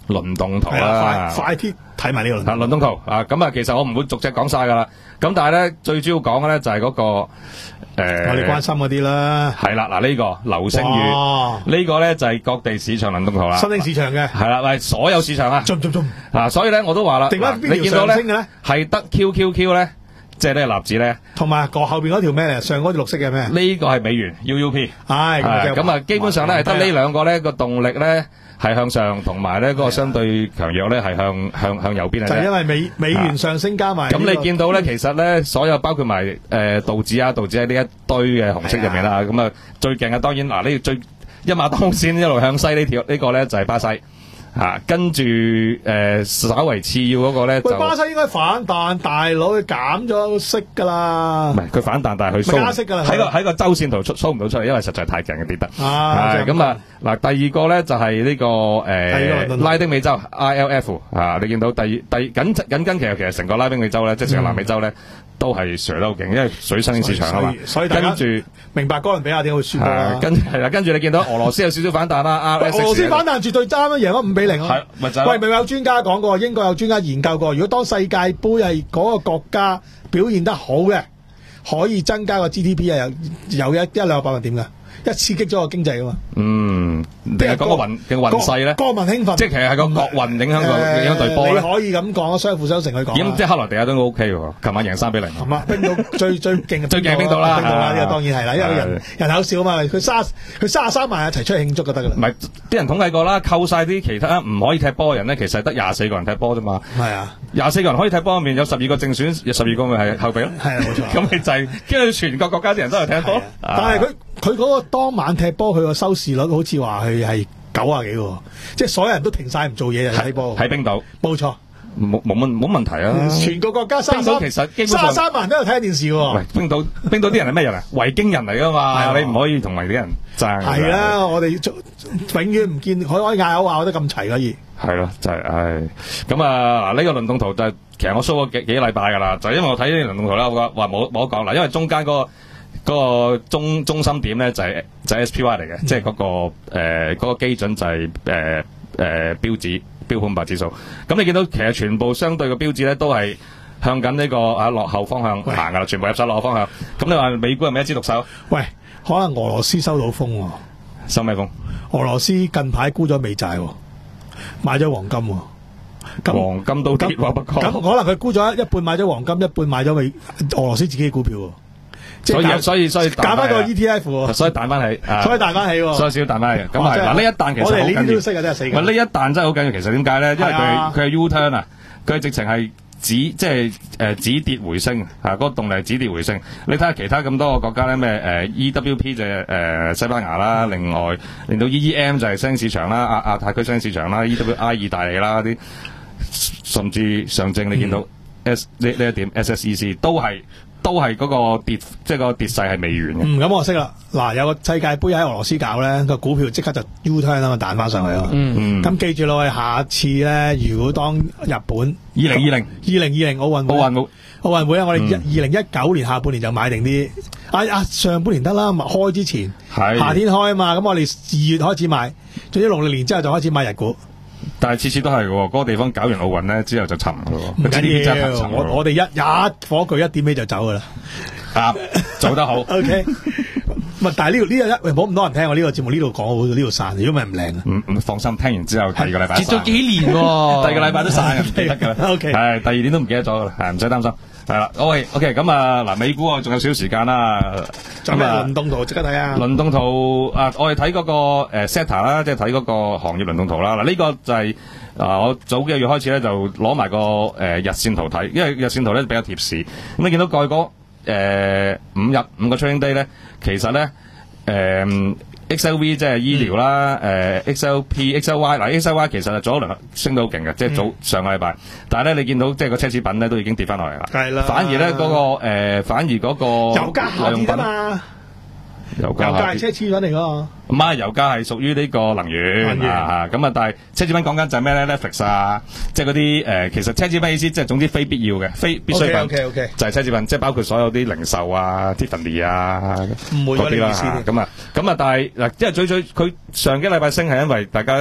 [SPEAKER 4] 輪動圖
[SPEAKER 3] 係
[SPEAKER 4] 啦
[SPEAKER 3] 啊，快快啲睇埋呢個輪
[SPEAKER 4] 啊，輪動圖啊，咁啊，其實我唔會逐隻講晒噶啦。咁但係咧，最主要講嘅咧就係嗰個誒，
[SPEAKER 3] 我哋關心嗰啲啦。
[SPEAKER 4] 係啦，嗱呢個流星雨
[SPEAKER 3] 哇
[SPEAKER 4] 呢個咧就係各地市場輪動圖啦。
[SPEAKER 3] 新興市場嘅，
[SPEAKER 4] 係啦，喂，所有市場啊，
[SPEAKER 3] 中中中，
[SPEAKER 4] 啊，所以咧我都話啦，
[SPEAKER 3] 定翻邊條
[SPEAKER 4] 嗱你見到
[SPEAKER 3] 上升嘅咧？
[SPEAKER 4] 係得 Q Q Q 咧，即係呢個納指咧，
[SPEAKER 3] 同埋個後邊嗰條咩嚟？上嗰條綠色嘅咩？
[SPEAKER 4] 呢個係美元 U U P。
[SPEAKER 3] 唉，
[SPEAKER 4] 係咁啊，基本上咧係得呢兩個咧個動力咧係向上，同埋咧嗰個相對強弱咧係向向向右邊嘅啫。
[SPEAKER 3] 就係因為美美元上升加埋呢個。
[SPEAKER 4] 咁你見到咧，其實咧所有包括埋誒道指啊，道指喺呢一堆嘅紅色入面啦。咁啊最勁嘅當然嗱呢個最一馬當先一路向西呢條呢個咧就係巴西。啊，跟住誒、呃，稍為次要嗰個咧就，
[SPEAKER 3] 喂，巴西應該反彈，大佬佢減咗息㗎啦。
[SPEAKER 4] 唔係佢反彈，但係佢
[SPEAKER 3] 咪加息㗎啦
[SPEAKER 4] 喺個喺個周線圖出 show 唔到出嚟，因為實在太勁嘅跌得。
[SPEAKER 3] 啊，
[SPEAKER 4] 係咁啊，嗱，第二個咧就係呢、這個誒、呃、
[SPEAKER 3] 個
[SPEAKER 4] 拉丁美洲 I L F 啊，你見到第第緊緊跟其實其實成個拉丁美洲咧，即係成個南美洲咧。都係上得好勁，因為水新興市場啊嘛，
[SPEAKER 3] 所以跟住明白哥倫比亞點會輸啦。
[SPEAKER 4] 跟係啦，跟住你見到俄羅斯有少少反彈啦，
[SPEAKER 3] 俄羅斯反彈絕對爭啦，贏咗五比零啊！
[SPEAKER 4] 係咪就係？
[SPEAKER 3] 喂，咪有專家講過，英國有專家研究過，如果當世界盃係嗰個國家表現得好嘅，可以增加個 G D P 啊，有有一一兩個百分點㗎。一刺激咗個經濟啊嘛，
[SPEAKER 4] 嗯，定係講個運定運勢咧？
[SPEAKER 3] 國民興奮，
[SPEAKER 4] 即係其實係個國運影響個影響隊波咧。
[SPEAKER 3] 你可以咁講，相輔相成去講。
[SPEAKER 4] 咁即係克羅地亞都 O K 喎，琴晚贏三比零。
[SPEAKER 3] 係嘛？冰島最最勁
[SPEAKER 4] 最勁冰島啦，
[SPEAKER 3] 冰島啦，呢個當然係啦，因為人人口少啊嘛，佢三佢三十三萬一齊出去慶祝就得㗎啦。
[SPEAKER 4] 唔係啲人統計過啦，扣晒啲其他唔可以踢波嘅人咧，其實得廿四個人踢波啫嘛。
[SPEAKER 3] 係啊，
[SPEAKER 4] 廿四個人可以踢波入面有十二個正選，有十二個咪係後備咯。
[SPEAKER 3] 係啊，冇錯。
[SPEAKER 4] 咁你就係跟住全國國家啲人都係踢波，
[SPEAKER 3] 但係佢佢嗰個當晚踢波，佢個收視率好似話佢係九啊幾喎，即係所有人都停晒唔做嘢就睇波。
[SPEAKER 4] 喺冰島，
[SPEAKER 3] 冇錯，
[SPEAKER 4] 冇冇問冇問題啊！
[SPEAKER 3] 全個國家三十三，
[SPEAKER 4] 其實基本上
[SPEAKER 3] 三十三萬人都有睇電視喎。
[SPEAKER 4] 喂，冰島冰島啲人係咩人啊？維京人嚟噶嘛，你唔可以同埋啲人爭。
[SPEAKER 3] 係啦，我哋永遠唔見可可以嗌口話得咁齊可以。
[SPEAKER 4] 係咯，就係唉咁啊！嗱，呢個輪動圖就係其實我 show 咗幾幾禮拜噶啦，就因為我睇呢個輪動圖啦，我話冇冇得講啦，因為中間嗰個。嗰個中中心點咧就係、是、就係、是、S P Y 嚟嘅，嗯、即係嗰、那個誒嗰、呃那個基準就係誒誒標指標普五百指數。咁你見到其實全部相對嘅標指咧都係向緊呢個啊落後方向行噶啦，全部入晒落後方向。咁你話美股係咪一枝獨秀？
[SPEAKER 3] 喂，可能俄羅斯收到風喎、哦，
[SPEAKER 4] 收咩風？
[SPEAKER 3] 俄羅斯近排沽咗美債、哦，買咗黃金、哦。
[SPEAKER 4] 黃金都跌喎，不過
[SPEAKER 3] 咁可能佢沽咗一半買咗黃金，一半買咗美俄羅斯自己嘅股票、哦。
[SPEAKER 4] 所以所以所以
[SPEAKER 3] 揀翻個 E T F，
[SPEAKER 4] 所以彈翻起，
[SPEAKER 3] 所以彈翻起，
[SPEAKER 4] 所以少彈翻起。咁係嗱，呢一彈其實好緊要。我哋呢啲都識嘅，真係死嘅。呢一彈真係好緊要。其實點解咧？因為佢佢係 U turn 啊，佢係直情係止即係誒止跌回升啊！嗰個動力係止跌回升。你睇下其他咁多個國家咧，咩誒 E W P 就係誒西班牙啦，另外令到 E E M 就係新興市場啦，亞亞太區新興市場啦 ，E W I 意大利啦啲，甚至上證你見到 S 呢呢一點 S S E C 都係。都係嗰個跌，即係個跌勢係未完嘅。嗯，
[SPEAKER 3] 咁我識啦。嗱，有個世界盃喺俄羅斯搞咧，個股票即刻就 U turn 啊嘛，彈翻上去啊嘛。嗯，咁記住咯，下次咧，如果當日本二
[SPEAKER 4] 零二零
[SPEAKER 3] 二零二零奧運會
[SPEAKER 4] 奧運會
[SPEAKER 3] 奧運會啊，我哋二零一九年下半年就買定啲。啊啊，上半年得啦，開之前夏天開啊嘛，咁我哋二月開始買，總之農曆年之後就開始買日股。
[SPEAKER 4] 但係次次都係嘅，嗰、那個地方搞完奧運咧之後就沉嘅咯。
[SPEAKER 3] 唔緊要，我我哋一一火炬一點起就走噶啦。
[SPEAKER 4] 啊，做得好。
[SPEAKER 3] O K， 唔但係呢度呢個一，唔好咁多人聽我呢個節目呢度講，好呢度散，如果唔係唔靚啊。
[SPEAKER 4] 唔唔放心，聽完之後第二個禮拜
[SPEAKER 5] 接咗幾年喎，
[SPEAKER 4] 第二個禮拜都散嘅，得噶啦。O K， 係第二年都唔記得咗噶啦，係唔使擔心。係啦 ，OK OK， 咁啊嗱，美股啊仲有少少時間啦。
[SPEAKER 3] 咁啊，輪動圖即刻睇啊！
[SPEAKER 4] 輪動圖啊，我哋睇嗰個誒 Seta 啦，即係睇嗰個行業輪動圖啦。嗱，呢個就係、是、啊，我早幾個月開始咧就攞埋個誒、呃、日線圖睇，因為日線圖咧比較貼市。咁你見到過去嗰誒五日五個 trading day 咧，其實咧誒。呃X L V 即係醫療啦，誒、嗯呃、X L P、X L Y 嗱 X L Y 其實係早一輪升到好勁嘅，即係早上個禮拜，但係咧你見到即係個奢侈品咧都已經跌翻落嚟啦，
[SPEAKER 3] 係啦，
[SPEAKER 4] 反而咧嗰、那個誒、呃，反而嗰個
[SPEAKER 3] 油價下跌啊嘛，
[SPEAKER 4] 油價係
[SPEAKER 3] 奢侈品嚟噶，
[SPEAKER 4] 唔係油價係屬於呢個能源啊，咁啊，但係奢侈品講緊就係咩咧 Netflix 啊，即係嗰啲誒，其實奢侈品意思即係總之非必要嘅，非必需品
[SPEAKER 3] okay, okay, okay.
[SPEAKER 4] 就係奢侈品，即係包括所有啲零售啊、Tiffany 啊嗰啲啦，咁啊，咁啊，但係嗱，即係最最佢上幾禮拜升係因為大家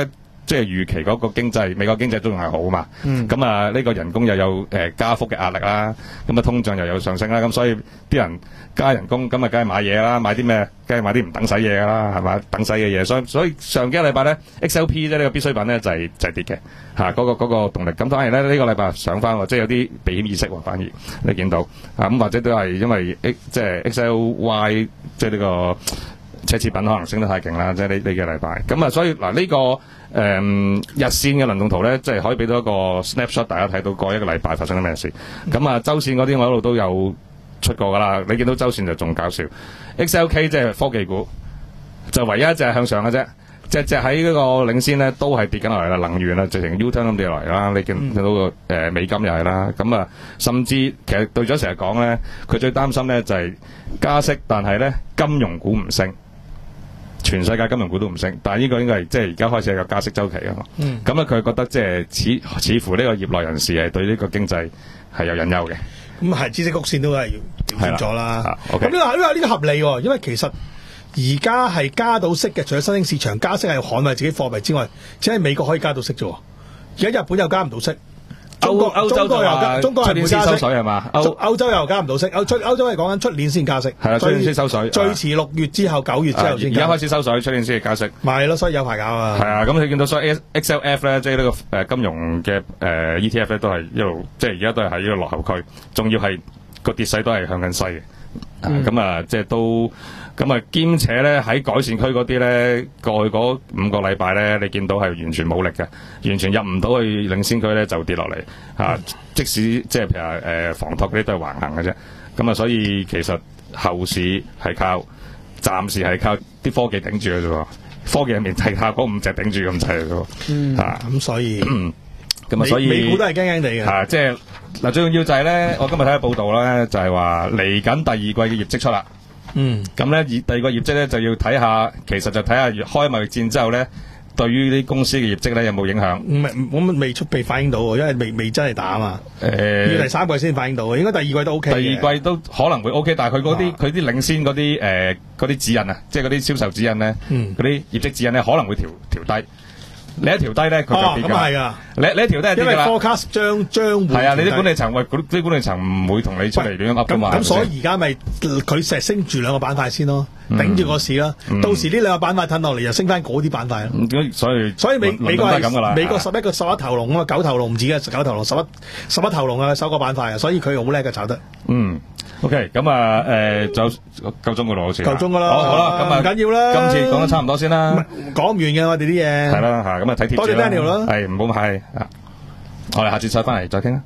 [SPEAKER 4] 即係預期嗰個經濟，美國經濟都仲係好嘛。
[SPEAKER 5] 嗯。
[SPEAKER 4] 咁啊，呢個人工又有誒、呃、加幅嘅壓力啦，咁啊通脹又有上升啦，咁所以啲人加人工，咁啊梗係買嘢啦，買啲咩？梗係買啲唔等使嘢㗎啦，係嘛？等使嘅嘢，所以所以上幾個禮拜咧 ，X L P 即係呢個必需品咧就係、是、就係、是、跌嘅嚇，嗰、那個嗰、那個動力。咁反而咧呢、這個禮拜上翻喎，即係有啲避險意識喎，反而你見到啊咁或者都係因為 X 即係 X L Y 即係呢個奢侈品可能升得太勁啦，即係呢呢幾個禮拜。咁啊，所以嗱呢、這個誒、嗯、日線嘅輪動圖咧，即係可以俾到一個 snapshot，大家睇到過一個禮拜發生咗咩事。咁啊，周線嗰啲我一路都有出過噶啦，你見到周線就仲搞笑。X L K 即係科技股，就唯一一隻向上嘅啫，隻隻喺嗰個領先咧都係跌緊落嚟啦，能源啦，直情 U-turn 咁跌落嚟啦。你見到個誒美金又係啦，咁啊，甚至其實對咗成日講咧，佢最擔心咧就係加息，但係咧金融股唔升。全世界金融股都唔升，但係呢個應該係即係而家開始係個加息週期啊嘛。咁咧佢覺得即係似似乎呢個業內人士係對呢個經濟係有隱憂嘅。
[SPEAKER 3] 咁係知識曲線都係調整咗啦。咁呢、呢個呢、呢個呢、呢個合理喎，因為其實而家係加到息嘅，除咗新興市場加息係捍衞自己貨幣之外，只係美國可以加到息啫。而家日本又加唔到息。中國歐洲又加，中國係唔會加息
[SPEAKER 4] 係嘛？歐
[SPEAKER 3] 歐洲又加唔到息，歐出歐洲係講緊出年先加息，
[SPEAKER 4] 係啦，出年先收水，
[SPEAKER 3] 最遲六月之後九月之後先。而
[SPEAKER 4] 家開始收水，出年先加息。
[SPEAKER 3] 咪係咯，所以有排搞啊。
[SPEAKER 4] 係啊，咁你見到所以 X L F 咧，即係呢個誒金融嘅誒 E T F 咧，都係一路即係而家都係喺呢個落後區，仲要係個跌勢都係向緊西嘅。咁啊，即係都咁啊，兼且咧喺改善區嗰啲咧，過去嗰五個禮拜咧，你見到係完全冇力嘅，完全入唔到去領先區咧，就跌落嚟嚇。即使即係譬如話誒房託嗰啲都係橫行嘅啫。咁啊，所以其實後市係靠暫時係靠啲科技頂住嘅啫喎。科技入面係靠嗰五隻頂住咁滯嘅啫。嚇咁所以咁啊，所以美股都係驚驚地嘅嚇，即係。嗱，最重要就係咧，我今日睇下報道咧，就係話嚟緊第二季嘅業績出啦。嗯，咁咧，第二個業績咧就要睇下，其實就睇下開貿易戰之後咧，對於啲公司嘅業績咧有冇影響？唔係，我未出被反映到，因為未未真係打啊嘛。誒、呃，要第三季先反映到，應該第二季都 OK。第二季都可能會 OK，但係佢嗰啲佢啲領先嗰啲誒嗰啲指引啊，即係嗰啲銷售指引咧，嗰、嗯、啲業績指引咧可能會調調低。你一調低咧，佢就跌㗎。咁係㗎。你你一調低係跌㗎啦。因為 forecast 將將會係啊，你啲管理層喂，嗰啲管理層唔會同你出嚟亂噏㗎嘛。咁所以而家咪佢成日升住兩個板塊先咯，頂住個市啦。到時呢兩個板塊褪落嚟，又升翻嗰啲板塊咯。所以所以美美國係咁㗎啦。美國十一個十一頭龍啊嘛，九頭龍唔止嘅，九頭龍十一十一頭龍啊，收個板塊啊，所以佢好叻嘅炒得。嗯。OK， 咁啊，誒，就夠鐘噶啦，好似夠鐘噶啦，好啦，咁啊，唔緊要啦，今次講得差唔多先啦，講唔完嘅我哋啲嘢，係啦吓，咁啊睇貼紙啦，多謝 Daniel 啦，係唔好客氣，我哋下次再翻嚟再傾啦。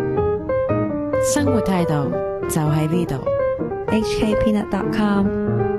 [SPEAKER 6] 生活態度就喺呢度 ，H K Peanut dot com。